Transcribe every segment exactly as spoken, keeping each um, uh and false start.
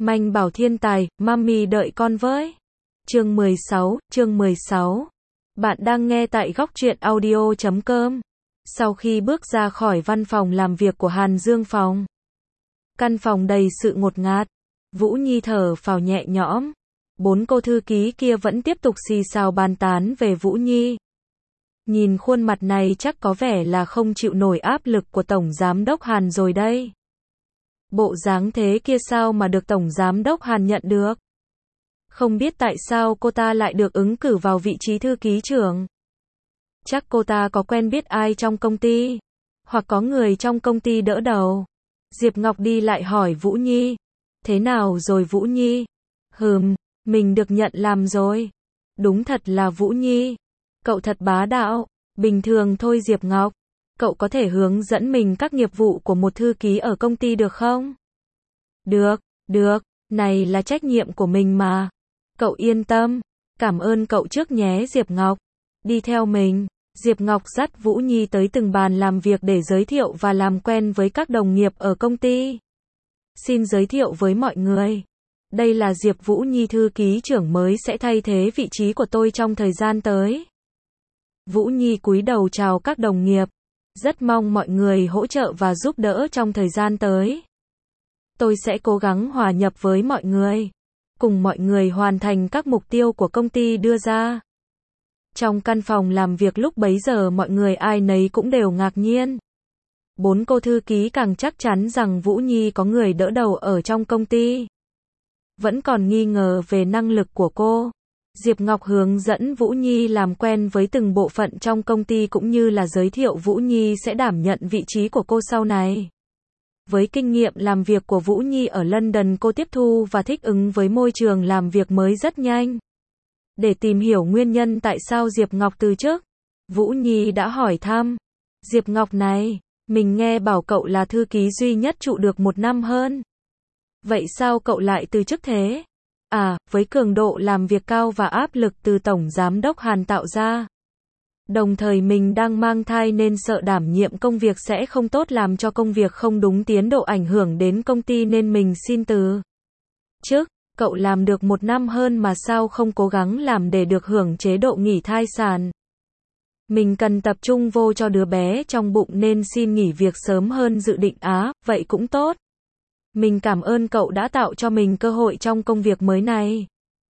Manh bảo thiên tài, mami đợi con với. Chương mười sáu, chương mười sáu. Bạn đang nghe tại góc truyện audio chấm com. Sau khi bước ra khỏi văn phòng làm việc của Hàn Dương Phòng, căn phòng đầy sự ngột ngạt. Vũ Nhi thở phào nhẹ nhõm. Bốn cô thư ký kia vẫn tiếp tục xì xào bàn tán về Vũ Nhi. Nhìn khuôn mặt này chắc có vẻ là không chịu nổi áp lực của Tổng Giám đốc Hàn rồi đây. Bộ dáng thế kia sao mà được Tổng Giám đốc Hàn nhận được? Không biết tại sao cô ta lại được ứng cử vào vị trí thư ký trưởng. Chắc cô ta có quen biết ai trong công ty, hoặc có người trong công ty đỡ đầu. Diệp Ngọc đi lại hỏi Vũ Nhi. Thế nào rồi Vũ Nhi? Hừm, mình được nhận làm rồi. Đúng thật là Vũ Nhi. Cậu thật bá đạo. Bình thường thôi Diệp Ngọc. Cậu có thể hướng dẫn mình các nghiệp vụ của một thư ký ở công ty được không? Được, được, này là trách nhiệm của mình mà. Cậu yên tâm. Cảm ơn cậu trước nhé Diệp Ngọc. Đi theo mình. Diệp Ngọc dắt Vũ Nhi tới từng bàn làm việc để giới thiệu và làm quen với các đồng nghiệp ở công ty. Xin giới thiệu với mọi người. Đây là Diệp Vũ Nhi, thư ký trưởng mới sẽ thay thế vị trí của tôi trong thời gian tới. Vũ Nhi cúi đầu chào các đồng nghiệp. Rất mong mọi người hỗ trợ và giúp đỡ trong thời gian tới. Tôi sẽ cố gắng hòa nhập với mọi người, cùng mọi người hoàn thành các mục tiêu của công ty đưa ra. Trong căn phòng làm việc lúc bấy giờ mọi người ai nấy cũng đều ngạc nhiên. Bốn cô thư ký càng chắc chắn rằng Vũ Nhi có người đỡ đầu ở trong công ty. Vẫn còn nghi ngờ về năng lực của cô. Diệp Ngọc hướng dẫn Vũ Nhi làm quen với từng bộ phận trong công ty cũng như là giới thiệu Vũ Nhi sẽ đảm nhận vị trí của cô sau này. Với kinh nghiệm làm việc của Vũ Nhi ở London, cô tiếp thu và thích ứng với môi trường làm việc mới rất nhanh. Để tìm hiểu nguyên nhân tại sao Diệp Ngọc từ chức, Vũ Nhi đã hỏi thăm. Diệp Ngọc này, mình nghe bảo cậu là thư ký duy nhất trụ được một năm hơn. Vậy sao cậu lại từ chức thế? À, với cường độ làm việc cao và áp lực từ Tổng Giám đốc Hàn tạo ra. Đồng thời mình đang mang thai nên sợ đảm nhiệm công việc sẽ không tốt, làm cho công việc không đúng tiến độ ảnh hưởng đến công ty nên mình xin từ chức. Cậu làm được một năm hơn mà sao không cố gắng làm để được hưởng chế độ nghỉ thai sản? Mình cần tập trung vô cho đứa bé trong bụng nên xin nghỉ việc sớm hơn dự định. Á, vậy cũng tốt. Mình cảm ơn cậu đã tạo cho mình cơ hội trong công việc mới này.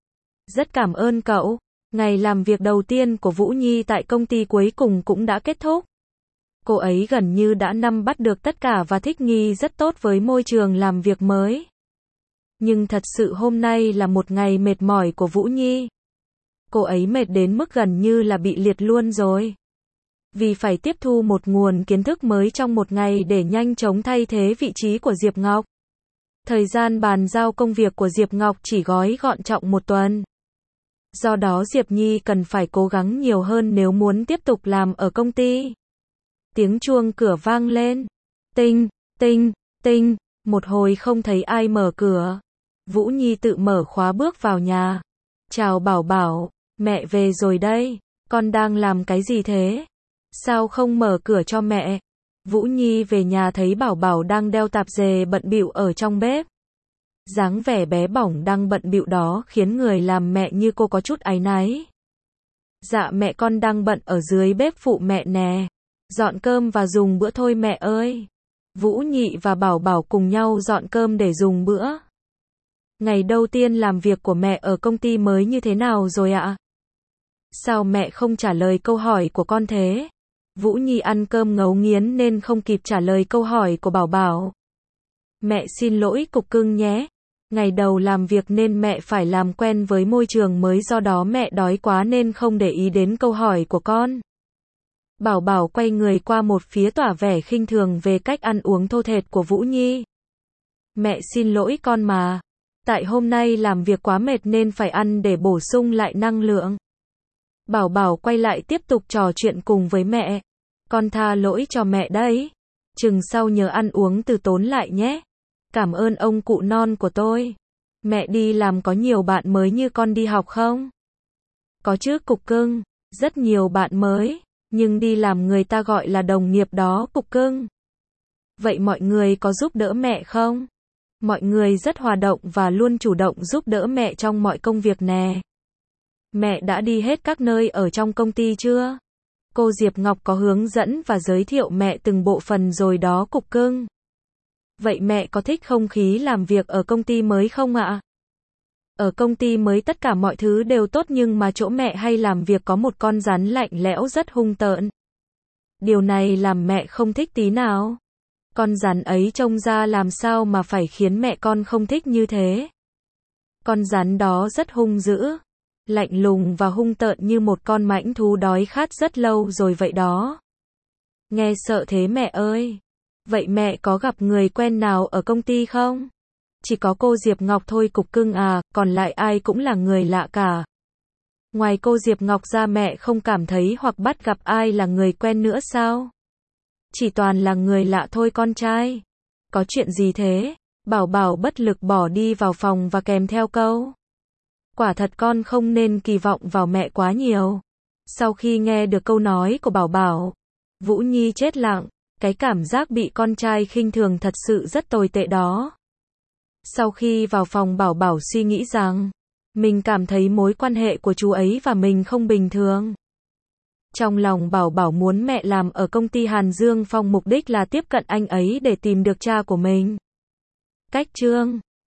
Rất cảm ơn cậu. Ngày làm việc đầu tiên của Vũ Nhi tại công ty cuối cùng cũng đã kết thúc. Cô ấy gần như đã nắm bắt được tất cả và thích nghi rất tốt với môi trường làm việc mới. Nhưng thật sự hôm nay là một ngày mệt mỏi của Vũ Nhi. Cô ấy mệt đến mức gần như là bị liệt luôn rồi. Vì phải tiếp thu một nguồn kiến thức mới trong một ngày để nhanh chóng thay thế vị trí của Diệp Ngọc. Thời gian bàn giao công việc của Diệp Ngọc chỉ gói gọn trong một tuần. Do đó Diệp Nhi cần phải cố gắng nhiều hơn nếu muốn tiếp tục làm ở công ty. Tiếng chuông cửa vang lên. Tinh, tinh, tinh. Một hồi không thấy ai mở cửa. Vũ Nhi tự mở khóa bước vào nhà. Chào Bảo Bảo, mẹ về rồi đây. Con đang làm cái gì thế? Sao không mở cửa cho mẹ? Vũ Nhi về nhà thấy Bảo Bảo đang đeo tạp dề bận bịu ở trong bếp. Dáng vẻ bé bỏng đang bận bịu đó khiến người làm mẹ như cô có chút áy náy. Dạ mẹ con đang bận ở dưới bếp phụ mẹ nè. Dọn cơm và dùng bữa thôi mẹ ơi. Vũ Nhị và Bảo Bảo cùng nhau dọn cơm để dùng bữa. Ngày đầu tiên làm việc của mẹ ở công ty mới như thế nào rồi ạ? Sao mẹ không trả lời câu hỏi của con thế? Vũ Nhi ăn cơm ngấu nghiến nên không kịp trả lời câu hỏi của Bảo Bảo. Mẹ xin lỗi cục cưng nhé. Ngày đầu làm việc nên mẹ phải làm quen với môi trường mới, do đó mẹ đói quá nên không để ý đến câu hỏi của con. Bảo Bảo quay người qua một phía tỏ vẻ khinh thường về cách ăn uống thô thệch của Vũ Nhi. Mẹ xin lỗi con mà. Tại hôm nay làm việc quá mệt nên phải ăn để bổ sung lại năng lượng. Bảo Bảo quay lại tiếp tục trò chuyện cùng với mẹ. Con tha lỗi cho mẹ đấy. Chừng sau nhớ ăn uống từ tốn lại nhé. Cảm ơn ông cụ non của tôi. Mẹ đi làm có nhiều bạn mới như con đi học không? Có chứ cục cưng, rất nhiều bạn mới, nhưng đi làm người ta gọi là đồng nghiệp đó cục cưng. Vậy mọi người có giúp đỡ mẹ không? Mọi người rất hòa đồng và luôn chủ động giúp đỡ mẹ trong mọi công việc nè. Mẹ đã đi hết các nơi ở trong công ty chưa? Cô Diệp Ngọc có hướng dẫn và giới thiệu mẹ từng bộ phận rồi đó cục cưng. Vậy mẹ có thích không khí làm việc ở công ty mới không ạ? Ở công ty mới tất cả mọi thứ đều tốt nhưng mà chỗ mẹ hay làm việc có một con rắn lạnh lẽo rất hung tợn. Điều này làm mẹ không thích tí nào. Con rắn ấy trông ra làm sao mà phải khiến mẹ con không thích như thế. Con rắn đó rất hung dữ, lạnh lùng và hung tợn như một con mãnh thú đói khát rất lâu rồi vậy đó. Nghe sợ thế mẹ ơi. Vậy mẹ có gặp người quen nào ở công ty không? Chỉ có cô Diệp Ngọc thôi cục cưng à, còn lại ai cũng là người lạ cả. Ngoài cô Diệp Ngọc ra mẹ không cảm thấy hoặc bắt gặp ai là người quen nữa sao? Chỉ toàn là người lạ thôi con trai. Có chuyện gì thế? Bảo Bảo bất lực bỏ đi vào phòng và kèm theo câu. Quả thật con không nên kỳ vọng vào mẹ quá nhiều. Sau khi nghe được câu nói của Bảo Bảo, Vũ Nhi chết lặng. Cái cảm giác bị con trai khinh thường thật sự rất tồi tệ đó. Sau khi vào phòng Bảo Bảo suy nghĩ rằng, mình cảm thấy mối quan hệ của chú ấy và mình không bình thường. Trong lòng Bảo Bảo muốn mẹ làm ở công ty Hàn Dương Phong mục đích là tiếp cận anh ấy để tìm được cha của mình. Cách chương